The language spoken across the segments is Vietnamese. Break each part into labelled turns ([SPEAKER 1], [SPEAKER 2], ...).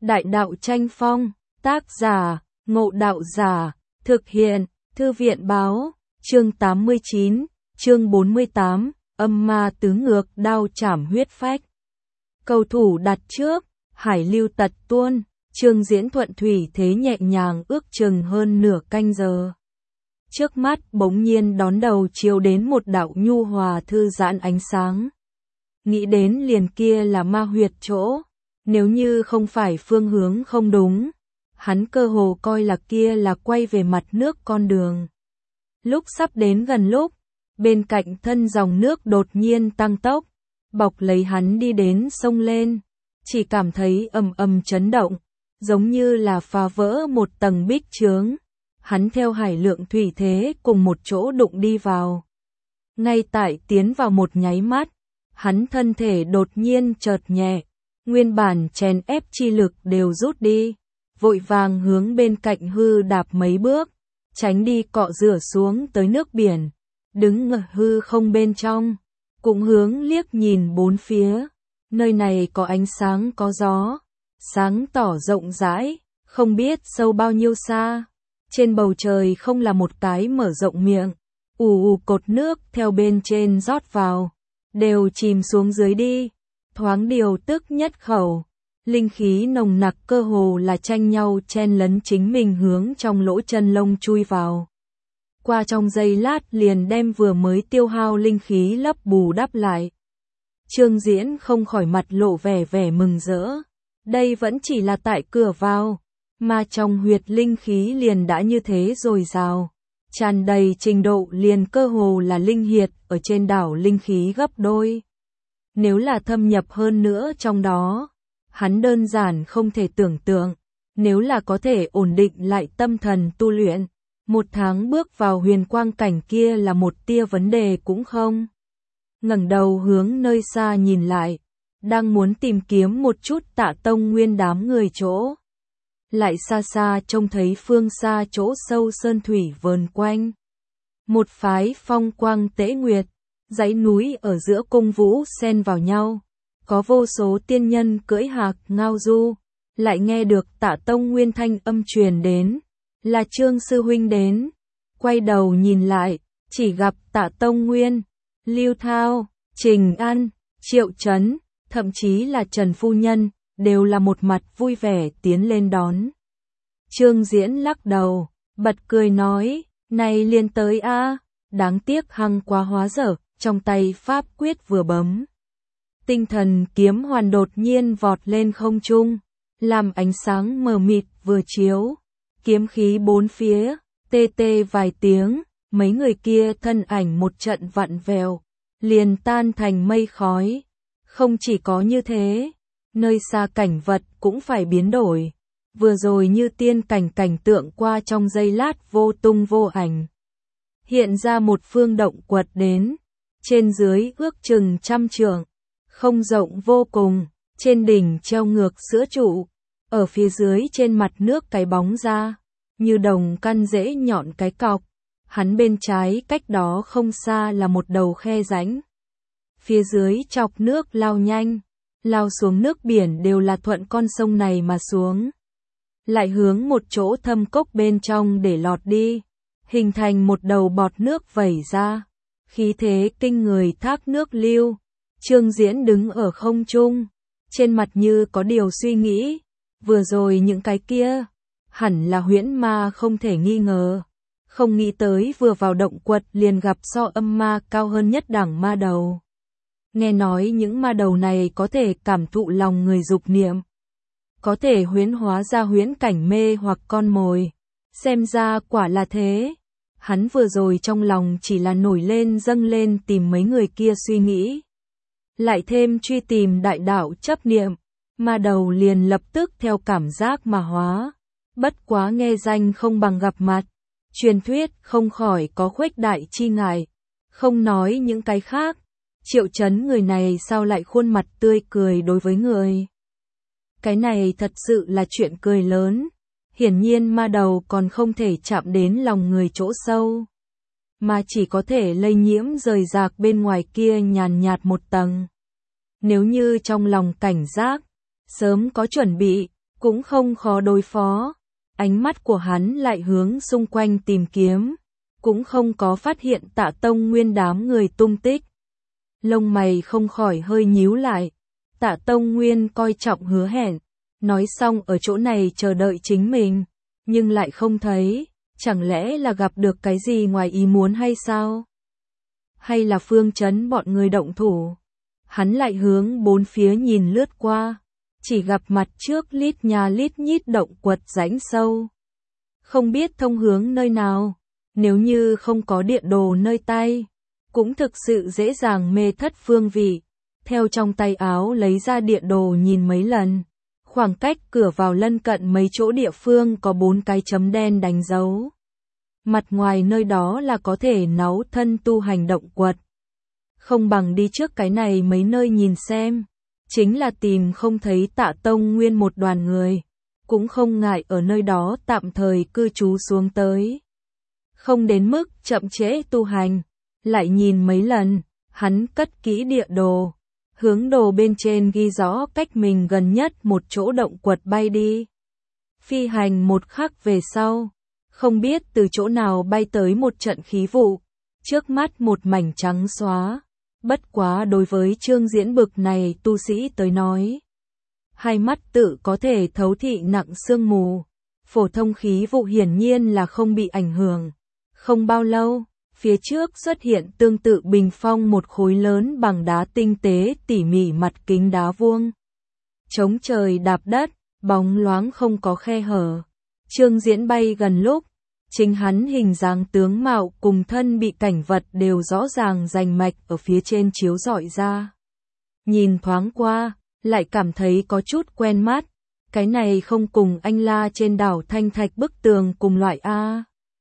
[SPEAKER 1] Đại đạo tranh phong, tác giả, Ngộ Đạo Giả, thực hiện, Thư viện báo, chương 89, chương 48, âm ma tứ ngược đao chảm huyết phách. Cầu thủ đặt trước, hải lưu tật tuôn, chương diễn thuận thủy thế nhẹ nhàng ước chừng hơn nửa canh giờ. Trước mắt bỗng nhiên đón đầu chiếu đến một đạo nhu hòa thư giãn ánh sáng. Nghĩ đến liền kia là ma huyệt chỗ, nếu như không phải phương hướng không đúng, hắn cơ hồ coi là kia là quay về mặt nước con đường. Lúc sắp đến gần lúc, bên cạnh thân dòng nước đột nhiên tăng tốc, bọc lấy hắn đi đến sông lên, chỉ cảm thấy ầm ầm chấn động, giống như là phá vỡ một tầng bích chướng. Hắn theo hải lượng thủy thế cùng một chỗ đụng đi vào. Ngay tại tiến vào một nháy mắt, hắn thân thể đột nhiên chợt nhẹ, nguyên bản chèn ép chi lực đều rút đi, vội vàng hướng bên cạnh hư đạp mấy bước, tránh đi cọ rửa xuống tới nước biển, đứng ngờ hư không bên trong, cũng hướng liếc nhìn bốn phía, nơi này có ánh sáng có gió, sáng tỏ rộng rãi, không biết sâu bao nhiêu xa. Trên bầu trời không là một cái mở rộng miệng, ù cột nước theo bên trên rót vào, đều chìm xuống dưới đi, thoáng điều tức nhất khẩu, linh khí nồng nặc cơ hồ là tranh nhau chen lấn chính mình hướng trong lỗ chân lông chui vào. Qua trong giây lát liền đem vừa mới tiêu hao linh khí lấp bù đắp lại. Trương Diễn không khỏi mặt lộ vẻ mừng rỡ, đây vẫn chỉ là tại cửa vào. Mà trong huyệt linh khí liền đã như thế dồi dào, tràn đầy trình độ liền cơ hồ là linh hiệt ở trên đảo linh khí gấp đôi. Nếu là thâm nhập hơn nữa trong đó, hắn đơn giản không thể tưởng tượng, nếu là có thể ổn định lại tâm thần tu luyện, 1 tháng bước vào huyền quang cảnh kia là một tia vấn đề cũng không. Ngẩng đầu hướng nơi xa nhìn lại, đang muốn tìm kiếm một chút Tạ Tông Nguyên đám người chỗ. Lại xa xa trông thấy phương xa chỗ sâu sơn thủy vờn quanh. Một phái phong quang tễ nguyệt, dãy núi ở giữa cung vũ xen vào nhau, có vô số tiên nhân cưỡi hạc ngao du, lại nghe được Tạ Tông Nguyên thanh âm truyền đến, là Trương sư huynh đến. Quay đầu nhìn lại, chỉ gặp Tạ Tông Nguyên, Lưu Thao, Trình An, Triệu Chấn, thậm chí là Trần Phu Nhân, đều là một mặt vui vẻ tiến lên đón. Trương Diễn lắc đầu, bật cười nói, này liền tới a, đáng tiếc hăng quá hóa dở, trong tay pháp quyết vừa bấm. Tinh thần kiếm hoàn đột nhiên vọt lên không trung, làm ánh sáng mờ mịt vừa chiếu, kiếm khí bốn phía, tê tê vài tiếng, mấy người kia thân ảnh một trận vặn vẹo, liền tan thành mây khói. Không chỉ có như thế, nơi xa cảnh vật cũng phải biến đổi, vừa rồi như tiên cảnh tượng qua trong giây lát vô tung vô ảnh. Hiện ra một phương động quật đến, trên dưới ước chừng 100 trượng, không rộng vô cùng, trên đỉnh treo ngược sữa trụ, ở phía dưới trên mặt nước cái bóng ra, như đồng căn rễ nhọn cái cọc, hắn bên trái cách đó không xa là một đầu khe rãnh. Phía dưới chọc nước lao nhanh, lao xuống nước biển đều là thuận con sông này mà xuống. Lại hướng một chỗ thâm cốc bên trong để lọt đi, hình thành một đầu bọt nước vẩy ra, khí thế kinh người thác nước lưu. Trương Diễn đứng ở không trung, trên mặt như có điều suy nghĩ, vừa rồi những cái kia, hẳn là huyễn ma không thể nghi ngờ. Không nghĩ tới vừa vào động quật liền gặp so âm ma cao hơn nhất đẳng ma đầu. Nghe nói những ma đầu này có thể cảm thụ lòng người dục niệm, có thể huyễn hóa ra huyễn cảnh mê hoặc con mồi. Xem ra quả là thế. Hắn vừa rồi trong lòng chỉ là nổi lên dâng lên tìm mấy người kia suy nghĩ. Lại thêm truy tìm đại đạo chấp niệm, ma đầu liền lập tức theo cảm giác mà hóa. Bất quá nghe danh không bằng gặp mặt, truyền thuyết không khỏi có khuếch đại chi ngại. Không nói những cái khác, Triệu Chấn người này sao lại khuôn mặt tươi cười đối với người. Cái này thật sự là chuyện cười lớn, hiển nhiên ma đầu còn không thể chạm đến lòng người chỗ sâu, mà chỉ có thể lây nhiễm rời rạc bên ngoài kia nhàn nhạt một tầng. Nếu như trong lòng cảnh giác, sớm có chuẩn bị, cũng không khó đối phó. Ánh mắt của hắn lại hướng xung quanh tìm kiếm, cũng không có phát hiện Tạ Tông Nguyên đám người tung tích. Lông mày không khỏi hơi nhíu lại. Tạ Tông Nguyên coi trọng hứa hẹn, nói xong ở chỗ này chờ đợi chính mình, nhưng lại không thấy, chẳng lẽ là gặp được cái gì ngoài ý muốn hay sao? Hay là Phương Chấn bọn người động thủ? Hắn lại hướng bốn phía nhìn lướt qua, chỉ gặp mặt trước lít nhà lít nhít động quật rãnh sâu. Không biết thông hướng nơi nào, nếu như không có địa đồ nơi tay, cũng thực sự dễ dàng mê thất phương vị. Theo trong tay áo lấy ra địa đồ nhìn mấy lần, khoảng cách cửa vào lân cận mấy chỗ địa phương có 4 cái chấm đen đánh dấu. Mặt ngoài nơi đó là có thể náu thân tu hành động quật. Không bằng đi trước cái này mấy nơi nhìn xem. Chính là tìm không thấy Tạ Tông Nguyên một đoàn người, cũng không ngại ở nơi đó tạm thời cư trú xuống tới. Không đến mức chậm trễ tu hành, lại nhìn mấy lần, hắn cất kỹ địa đồ, hướng đồ bên trên ghi rõ cách mình gần nhất một chỗ động quật bay đi. Phi hành một khắc về sau, không biết từ chỗ nào bay tới một trận khí vụ, trước mắt một mảnh trắng xóa. Bất quá đối với Trương Diễn bực này tu sĩ tới nói, hai mắt tự có thể thấu thị nặng sương mù, phổ thông khí vụ hiển nhiên là không bị ảnh hưởng. Không bao lâu, phía trước xuất hiện tương tự bình phong một khối lớn bằng đá tinh tế tỉ mỉ mặt kính đá vuông. Trống trời đạp đất, bóng loáng không có khe hở. Trương Diễn bay gần lúc, chính hắn hình dáng tướng mạo cùng thân bị cảnh vật đều rõ ràng rành mạch ở phía trên chiếu rọi ra. Nhìn thoáng qua, lại cảm thấy có chút quen mắt. Cái này không cùng anh La trên đảo Thanh Thạch bức tường cùng loại A.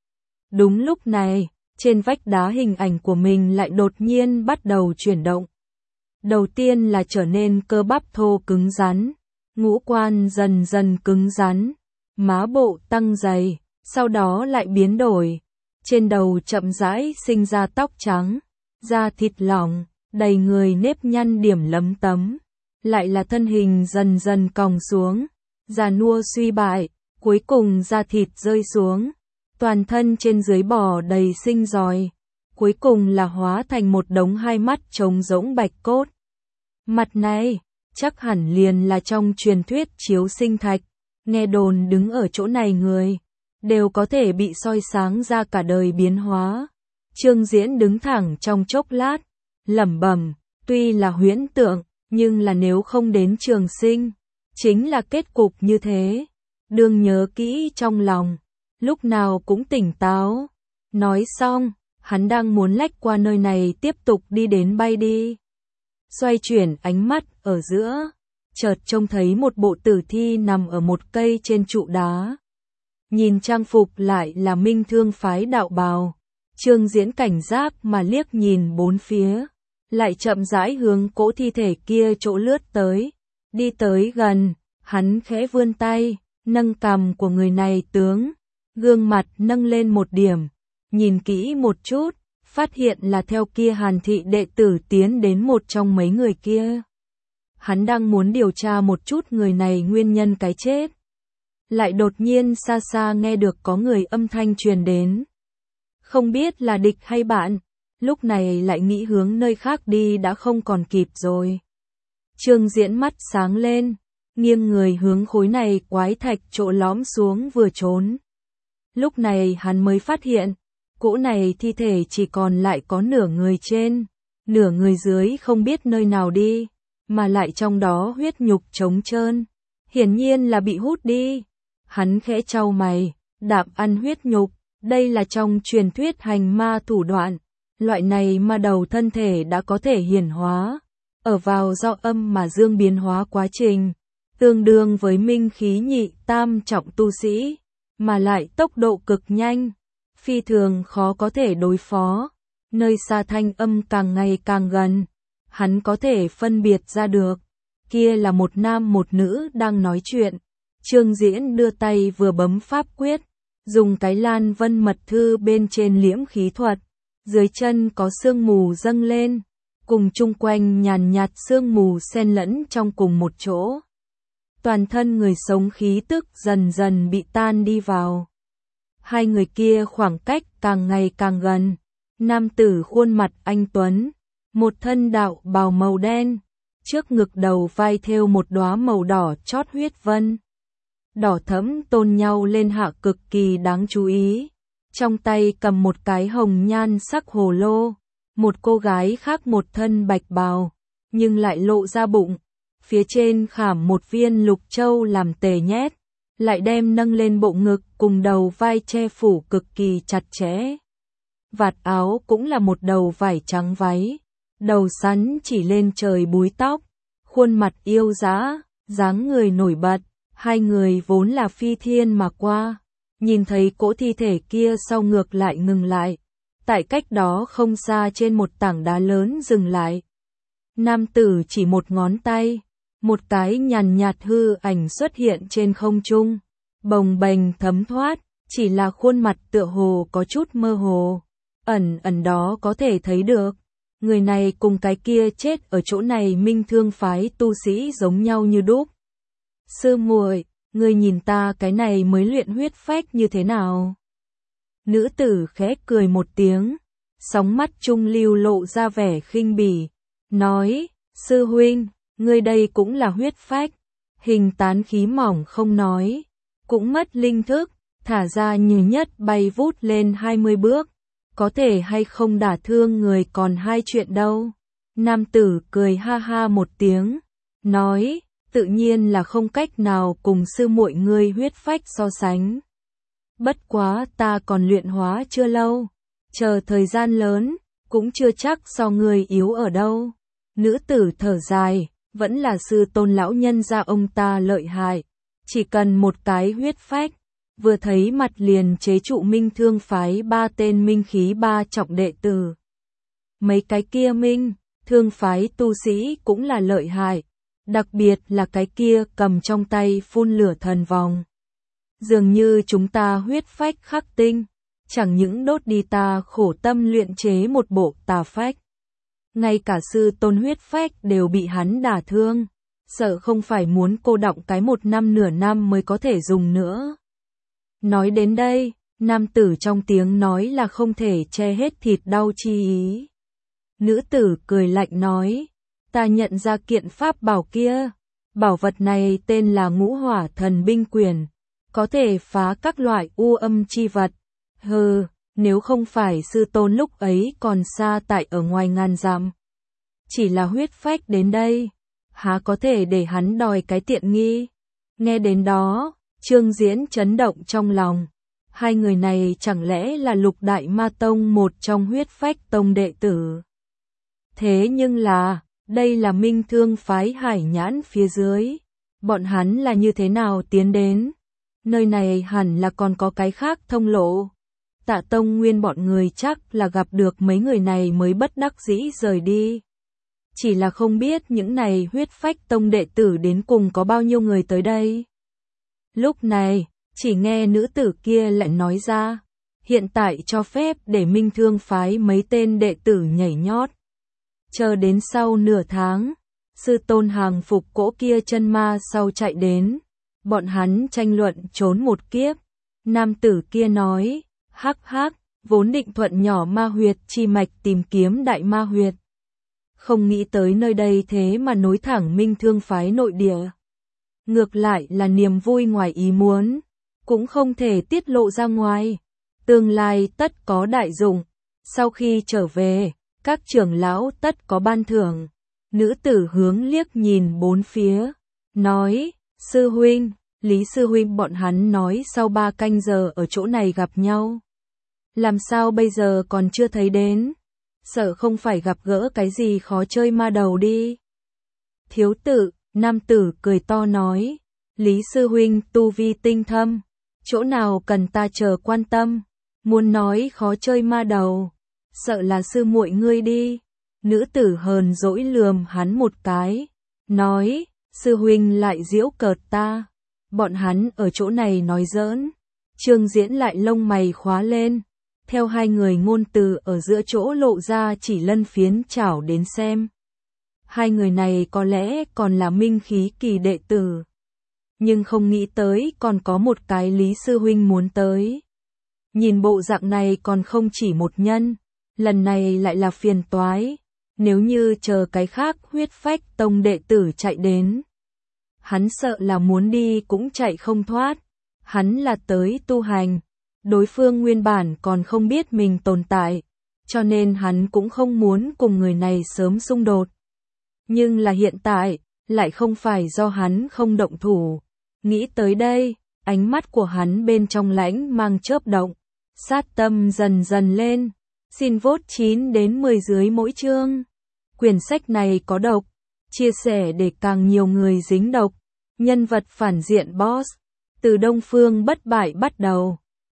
[SPEAKER 1] Đúng lúc này, trên vách đá hình ảnh của mình lại đột nhiên bắt đầu chuyển động. Đầu tiên là trở nên cơ bắp thô cứng rắn, ngũ quan dần dần cứng rắn, má bộ tăng dày, sau đó lại biến đổi. Trên đầu chậm rãi sinh ra tóc trắng, da thịt lỏng, đầy người nếp nhăn điểm lấm tấm. Lại là thân hình dần dần còng xuống, già nua suy bại, cuối cùng da thịt rơi xuống. Toàn thân trên dưới bò đầy sinh roi, cuối cùng là hóa thành một đống hai mắt trống rỗng bạch cốt. Mặt này, chắc hẳn liền là trong truyền thuyết chiếu sinh thạch, nghe đồn đứng ở chỗ này người, đều có thể bị soi sáng ra cả đời biến hóa. Trương Diễn đứng thẳng trong chốc lát, lẩm bẩm, tuy là huyễn tượng, nhưng là nếu không đến trường sinh, chính là kết cục như thế. Đương nhớ kỹ trong lòng, lúc nào cũng tỉnh táo. Nói xong, hắn đang muốn lách qua nơi này tiếp tục đi đến bay đi. Xoay chuyển ánh mắt ở giữa, chợt trông thấy một bộ tử thi nằm ở một cây trên trụ đá. Nhìn trang phục lại là Minh Thương phái đạo bào. Trương Diễn cảnh giác mà liếc nhìn bốn phía, lại chậm rãi hướng cỗ thi thể kia chỗ lướt tới. Đi tới gần, hắn khẽ vươn tay, nâng cằm của người này tướng, gương mặt nâng lên một điểm, nhìn kỹ một chút, phát hiện là theo kia Hàn thị đệ tử tiến đến một trong mấy người kia. Hắn đang muốn điều tra một chút người này nguyên nhân cái chết. Lại đột nhiên xa xa nghe được có người âm thanh truyền đến. Không biết là địch hay bạn, lúc này lại nghĩ hướng nơi khác đi đã không còn kịp rồi. Trương Diễn mắt sáng lên, nghiêng người hướng khối này quái thạch chỗ lõm xuống vừa trốn. Lúc này hắn mới phát hiện, cỗ này thi thể chỉ còn lại có nửa người trên, nửa người dưới không biết nơi nào đi, mà lại trong đó huyết nhục trống trơn, hiển nhiên là bị hút đi. Hắn khẽ chau mày, đạm ăn huyết nhục, đây là trong truyền thuyết hành ma thủ đoạn, loại này ma đầu thân thể đã có thể hiển hóa, ở vào do âm mà dương biến hóa quá trình, tương đương với minh khí nhị tam trọng tu sĩ, mà lại tốc độ cực nhanh, phi thường khó có thể đối phó. Nơi xa thanh âm càng ngày càng gần, hắn có thể phân biệt ra được, kia là một nam một nữ đang nói chuyện. Trương Diễn đưa tay vừa bấm pháp quyết, dùng cái lan vân mật thư bên trên liễm khí thuật, dưới chân có sương mù dâng lên, cùng chung quanh nhàn nhạt sương mù xen lẫn trong cùng một chỗ. toàn thân người sống khí tức dần dần bị tan đi vào. Hai người kia khoảng cách càng ngày càng gần. Nam tử khuôn mặt anh tuấn, một thân đạo bào màu đen, trước ngực đầu vai thêu một đóa màu đỏ chót huyết vân. Đỏ thẫm tôn nhau lên hạ cực kỳ đáng chú ý. Trong tay cầm một cái hồng nhan sắc hồ lô. Một cô gái khác một thân bạch bào, nhưng lại lộ ra bụng. Phía trên khảm một viên lục châu làm tề nhét, lại đem nâng lên bộ ngực cùng đầu vai che phủ cực kỳ chặt chẽ. Vạt áo cũng là một đầu vải trắng váy, đầu sắn chỉ lên trời búi tóc, khuôn mặt yêu dã, dáng người nổi bật. Hai người vốn là phi thiên mà qua, nhìn thấy cỗ thi thể kia sau ngược lại ngừng lại, tại cách đó không xa trên một tảng đá lớn dừng lại. Nam tử chỉ một ngón tay, một cái nhàn nhạt hư ảnh xuất hiện trên không trung, bồng bềnh thấm thoát, chỉ là khuôn mặt tựa hồ có chút mơ hồ, ẩn ẩn đó có thể thấy được. Người này cùng cái kia chết ở chỗ này Minh Thương phái tu sĩ giống nhau như đúc. Sư muội, ngươi nhìn ta cái này mới luyện huyết phách như thế nào? Nữ tử khẽ cười một tiếng, sóng mắt trung lưu lộ ra vẻ khinh bỉ, nói, sư huynh, ngươi đây cũng là huyết phách, hình tán khí mỏng không nói, cũng mất linh thức, thả ra như nhất bay vút lên 20 bước, có thể hay không đả thương người còn hai chuyện đâu. Nam tử cười ha ha một tiếng, nói, tự nhiên là không cách nào cùng sư muội ngươi huyết phách so sánh. Bất quá ta còn luyện hóa chưa lâu, chờ thời gian lớn, cũng chưa chắc so ngươi yếu ở đâu. Nữ tử thở dài, vẫn là sư tôn lão nhân gia ông ta lợi hại, chỉ cần một cái huyết phách, vừa thấy mặt liền chế trụ Minh Thương phái 3 tên minh khí 3 trọng đệ tử. Mấy cái kia Minh Thương phái tu sĩ cũng là lợi hại, đặc biệt là cái kia cầm trong tay phun lửa thần vòng. Dường như chúng ta huyết phách khắc tinh, chẳng những đốt đi ta khổ tâm luyện chế một bộ tà phách. Ngay cả sư tôn huyết phách đều bị hắn đả thương, sợ không phải muốn cô đọng cái 1 năm nửa năm mới có thể dùng nữa. Nói đến đây, nam tử trong tiếng nói là không thể che hết thịt đau chi ý. Nữ tử cười lạnh nói, ta nhận ra kiện pháp bảo kia, bảo vật này tên là Ngũ Hỏa Thần Binh Quyền, có thể phá các loại u âm chi vật. Hừ, nếu không phải sư tôn lúc ấy còn xa tại ở ngoài ngàn dặm, chỉ là huyết phách đến đây, há có thể để hắn đòi cái tiện nghi. Nghe đến đó, Trương Diễn chấn động trong lòng, hai người này chẳng lẽ là Lục Đại Ma Tông một trong huyết phách tông đệ tử. Thế nhưng là, đây là Minh Thương phái Hải Nhãn phía dưới, bọn hắn là như thế nào tiến đến? Nơi này hẳn là còn có cái khác thông lộ. Tạ Tông Nguyên bọn người chắc là gặp được mấy người này mới bất đắc dĩ rời đi. Chỉ là không biết những này huyết phách tông đệ tử đến cùng có bao nhiêu người tới đây. Lúc này, chỉ nghe nữ tử kia lại nói ra, hiện tại cho phép để Minh Thương phái mấy tên đệ tử nhảy nhót. Chờ đến sau nửa tháng, sư tôn hàng phục cỗ kia chân ma sau chạy đến, bọn hắn tranh luận trốn một kiếp. Nam tử kia nói, hắc hắc, vốn định thuận nhỏ ma huyệt chi mạch tìm kiếm đại ma huyệt. Không nghĩ tới nơi đây thế mà nối thẳng Minh Thương phái nội địa. Ngược lại là niềm vui ngoài ý muốn, cũng không thể tiết lộ ra ngoài. Tương lai tất có đại dụng, sau khi trở về, các trưởng lão tất có ban thưởng. Nữ tử hướng liếc nhìn bốn phía, nói, sư huynh, Lý sư huynh bọn hắn nói sau 3 canh giờ ở chỗ này gặp nhau. Làm sao bây giờ còn chưa thấy đến? Sợ không phải gặp gỡ cái gì khó chơi ma đầu đi. Thiếu tử, nam tử cười to nói, Lý sư huynh tu vi tinh thâm, chỗ nào cần ta chờ quan tâm, muốn nói khó chơi ma đầu, sợ là sư muội ngươi đi. Nữ tử hờn dỗi lườm hắn một cái, nói, sư huynh lại giễu cợt ta, bọn hắn ở chỗ này nói giỡn. Trương Diễn lại lông mày khóa lên, theo hai người ngôn từ ở giữa chỗ lộ ra chỉ lân phiến chảo đến xem. Hai người này có lẽ còn là minh khí kỳ đệ tử. nhưng không nghĩ tới còn có một cái Lý Sư Huynh muốn tới. Nhìn bộ dạng này còn không chỉ một nhân, lần này lại là phiền toái, nếu như chờ cái khác Huyết Phách Tông đệ tử chạy đến. Hắn sợ là muốn đi cũng chạy không thoát, hắn là tới tu hành, đối phương nguyên bản còn không biết mình tồn tại, cho nên hắn cũng không muốn cùng người này sớm xung đột. Nhưng là hiện tại, lại không phải do hắn không động thủ. Nghĩ tới đây, ánh mắt của hắn bên trong lãnh mang chớp động, sát tâm dần dần lên. Xin vote 9 đến 10 dưới mỗi chương. Quyển sách này có độc, chia sẻ để càng nhiều người dính độc. Nhân vật phản diện boss, từ Đông Phương bất bại bắt đầu.